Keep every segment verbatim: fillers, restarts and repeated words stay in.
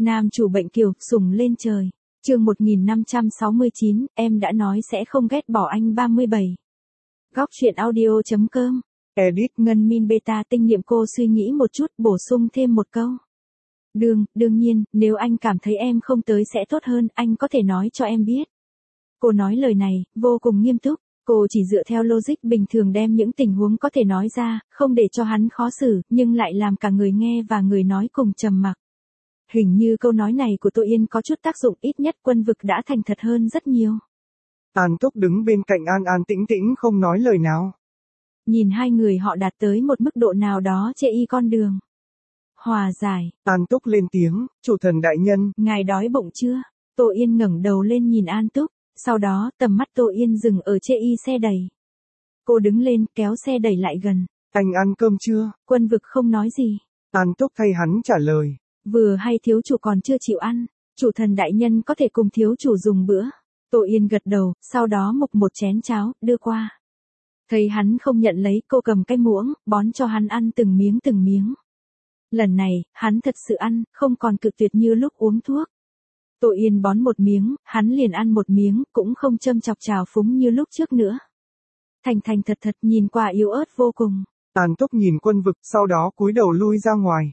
Nam chủ bệnh kiều, sùng lên trời. Chương một nghìn năm trăm sáu mươi chín, em đã nói sẽ không ghét bỏ anh ba mươi bảy. Góc truyện audio chấm com. Edit Ngân Min Beta tinh nghiệm cô suy nghĩ một chút bổ sung thêm một câu. Đương, đương nhiên, nếu anh cảm thấy em không tới sẽ tốt hơn, anh có thể nói cho em biết. Cô nói lời này, vô cùng nghiêm túc. Cô chỉ dựa theo logic bình thường đem những tình huống có thể nói ra, không để cho hắn khó xử, nhưng lại làm cả người nghe và người nói cùng trầm mặc. Hình như câu nói này của Tô Yên có chút tác dụng, ít nhất Quân Vực đã thành thật hơn rất nhiều. An Túc đứng bên cạnh an an tĩnh tĩnh không nói lời nào. Nhìn hai người họ đạt tới một mức độ nào đó chê y con đường. Hòa giải. An Túc lên tiếng, chủ thần đại nhân. Ngài đói bụng chưa? Tô Yên ngẩng đầu lên nhìn An Túc, sau đó tầm mắt Tô Yên dừng ở chê y xe đẩy. Cô đứng lên kéo xe đẩy lại gần. Anh ăn cơm chưa? Quân Vực không nói gì. An Túc thay hắn trả lời. Vừa hay thiếu chủ còn chưa chịu ăn, chủ thần đại nhân có thể cùng thiếu chủ dùng bữa. Tô Yên gật đầu, sau đó múc một chén cháo, đưa qua. Thấy hắn không nhận lấy, cô cầm cái muỗng, bón cho hắn ăn từng miếng từng miếng. Lần này, hắn thật sự ăn, không còn cự tuyệt như lúc uống thuốc. Tô Yên bón một miếng, hắn liền ăn một miếng, cũng không châm chọc trào phúng như lúc trước nữa. Thành thành thật thật nhìn qua yếu ớt vô cùng. An Túc nhìn Quân Vực, sau đó cúi đầu lui ra ngoài.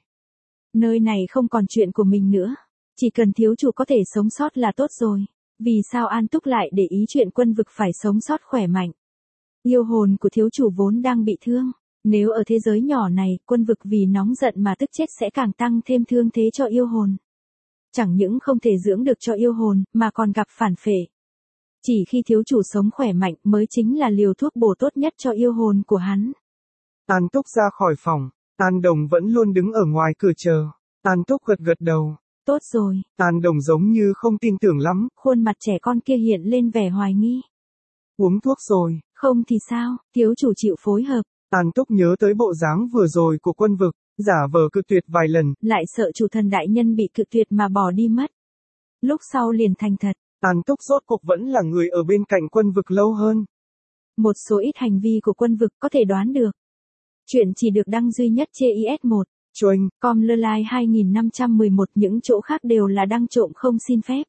Nơi này không còn chuyện của mình nữa. Chỉ cần thiếu chủ có thể sống sót là tốt rồi. Vì sao An Túc lại để ý chuyện Quân Vực phải sống sót khỏe mạnh? Yêu hồn của thiếu chủ vốn đang bị thương. Nếu ở thế giới nhỏ này, Quân Vực vì nóng giận mà tức chết sẽ càng tăng thêm thương thế cho yêu hồn. Chẳng những không thể dưỡng được cho yêu hồn, mà còn gặp phản phệ. Chỉ khi thiếu chủ sống khỏe mạnh mới chính là liều thuốc bổ tốt nhất cho yêu hồn của hắn. An Túc ra khỏi phòng. An Đồng vẫn luôn đứng ở ngoài cửa chờ. An Túc gật gật đầu. Tốt rồi. An Đồng giống như không tin tưởng lắm. Khuôn mặt trẻ con kia hiện lên vẻ hoài nghi. Uống thuốc rồi. Không thì sao, thiếu chủ chịu phối hợp. An Túc nhớ tới bộ dáng vừa rồi của Quân Vực, giả vờ cự tuyệt vài lần. Lại sợ chủ thần đại nhân bị cự tuyệt mà bỏ đi mất. Lúc sau liền thành thật. An Túc rốt cuộc vẫn là người ở bên cạnh Quân Vực lâu hơn. Một số ít hành vi của Quân Vực có thể đoán được. Chuyện chỉ được đăng duy nhất trên i ét một. Choing. Com lơ lai hai nghìn năm trăm mười một, những chỗ khác đều là đăng trộm không xin phép.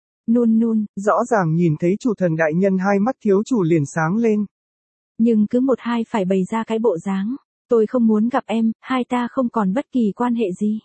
Nun nun. Rõ ràng nhìn thấy chủ thần đại nhân hai mắt thiếu chủ liền sáng lên. Nhưng cứ một hai phải bày ra cái bộ dáng. Tôi không muốn gặp em, hai ta không còn bất kỳ quan hệ gì.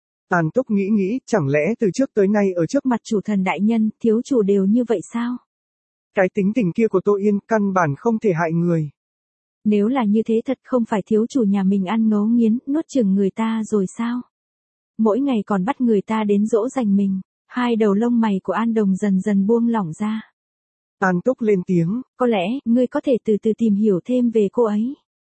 An Túc nghĩ nghĩ, chẳng lẽ từ trước tới nay ở trước mặt chủ thần đại nhân, thiếu chủ đều như vậy sao? Cái tính tình kia của Tô Yên căn bản không thể hại người. Nếu là như thế thật không phải thiếu chủ nhà mình ăn ngấu nghiến, nuốt chửng người ta rồi sao? Mỗi ngày còn bắt người ta đến dỗ dành mình. Hai đầu lông mày của An Đồng dần dần buông lỏng ra. An Túc lên tiếng. Có lẽ, ngươi có thể từ từ tìm hiểu thêm về cô ấy.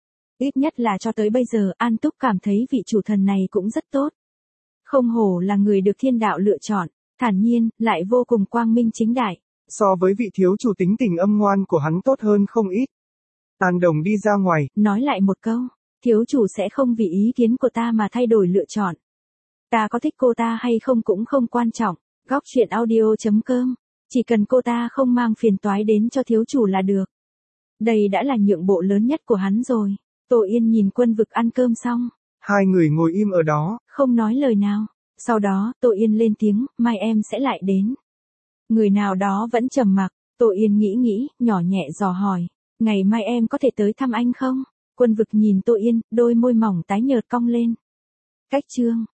Ít nhất là cho tới bây giờ, An Túc cảm thấy vị chủ thần này cũng rất tốt. Không hổ là người được thiên đạo lựa chọn, thản nhiên, lại vô cùng quang minh chính đại. So với vị thiếu chủ tính tình âm ngoan của hắn tốt hơn không ít. An Đồng đi ra ngoài. Nói lại một câu, thiếu chủ sẽ không vì ý kiến của ta mà thay đổi lựa chọn. Ta có thích cô ta hay không cũng không quan trọng. Góc truyện audio chấm com. Chỉ cần cô ta không mang phiền toái đến cho thiếu chủ là được. Đây đã là nhượng bộ lớn nhất của hắn rồi. Tô Yên nhìn Quân Vực ăn cơm xong. Hai người ngồi im ở đó. Không nói lời nào. Sau đó, Tô Yên lên tiếng, mai em sẽ lại đến. Người nào đó vẫn trầm mặc. Tô Yên nghĩ nghĩ, nhỏ nhẹ dò hỏi. Ngày mai em có thể tới thăm anh không? Quân Vực nhìn Tô Yên, đôi môi mỏng tái nhợt cong lên. Cách chương.